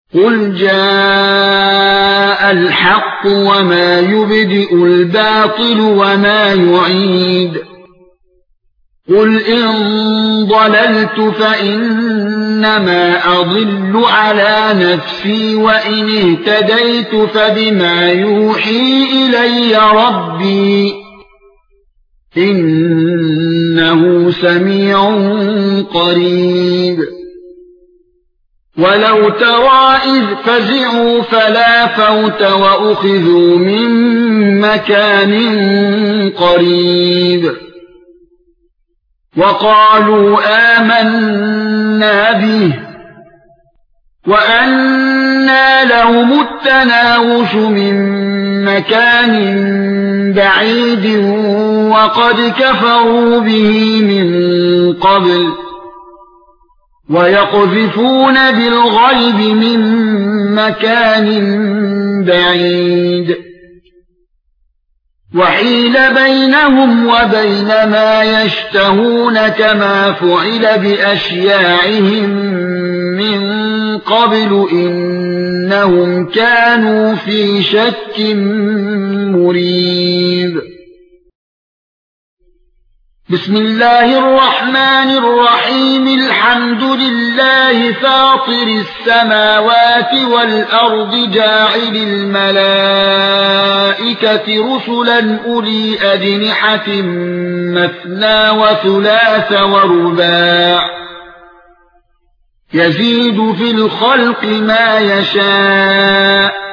قُلْ جَاءَ الْحَقُّ وَمَا يُبْدِئُ الْبَاطِلُ وَمَا يُعِيدُ قُلْ إِن ضَلَلْتُ فَإِنَّمَا أَضِلُّ عَلَى نَفْسِي وَإِنِ اهْتَدَيْتُ فَبِمَا يُوحِي إِلَيَّ رَبِّي إِنَّهُ سَمِيعٌ قَرِيبٌ وَلَوْ تَرَى إِذْ فَزِعُوا فَلَا فَوْتَ وَأُخِذُوا مِن مَّكَانٍ قَرِيبٍ وَقَالُوا آمَنَّا بِهِ وَأَنَّىٰ لَهُمُ التَّنَاوُشُ مِن مَّكَانٍ بَعِيدٍ وَقَدْ كَفَرُوا بِهِ مِن قَبْلُ وَيَقْذِفُونَ بِالْغَيْبِ مِن مَّكَانٍ بَعِيدٍ وَحِيلَ بَيْنَهُمْ وَبَيْنَ مَا يَشْتَهُونَ كَمَا فُعِلَ بِأَشْيَاعِهِمْ مِن قَبْلُ إِنَّهُمْ كَانُوا فِي شَكٍّ مُّرِيبٍ بسم الله الرحمن الرحيم الحمد لله فاطر السماوات والأرض جاعل الملائكة رسلا أولي أجنحة مثنى وثلاث ورباع يزيد في الخلق ما يشاء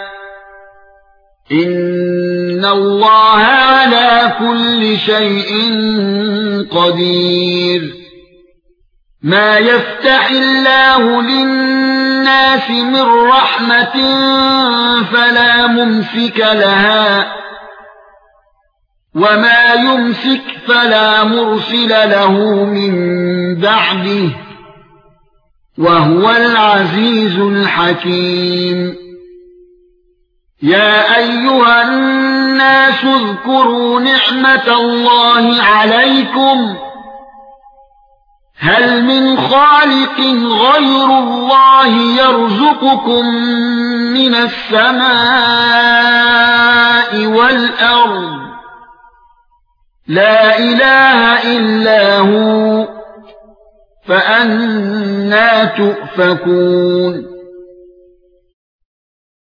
إِنَّ اللَّهَ عَلَى كُلِّ شَيْءٍ قَدِيرٌ مَا يَفْتَحِ اللَّهُ لِلنَّاسِ مِن رَّحْمَةٍ فَلَا مُمْسِكَ لَهَا وَمَا يُمْسِكْ فَلَا مُرْسِلَ لَهُ مِن بَعْدِهِ وَهُوَ الْعَزِيزُ الْحَكِيمُ يَا أَيُّهَا النَّاسُ اذْكُرُوا نِعْمَةَ اللَّهِ عَلَيْكُمْ هَلْ مِنْ خَالِقٍ غَيْرُ اللَّهِ يَرْزُقُكُم مِّنَ السَّمَاءِ وَالْأَرْضِ لَا إِلَٰهَ إِلَّا هُوَ فَأَنَّىٰ تُؤْفَكُونَ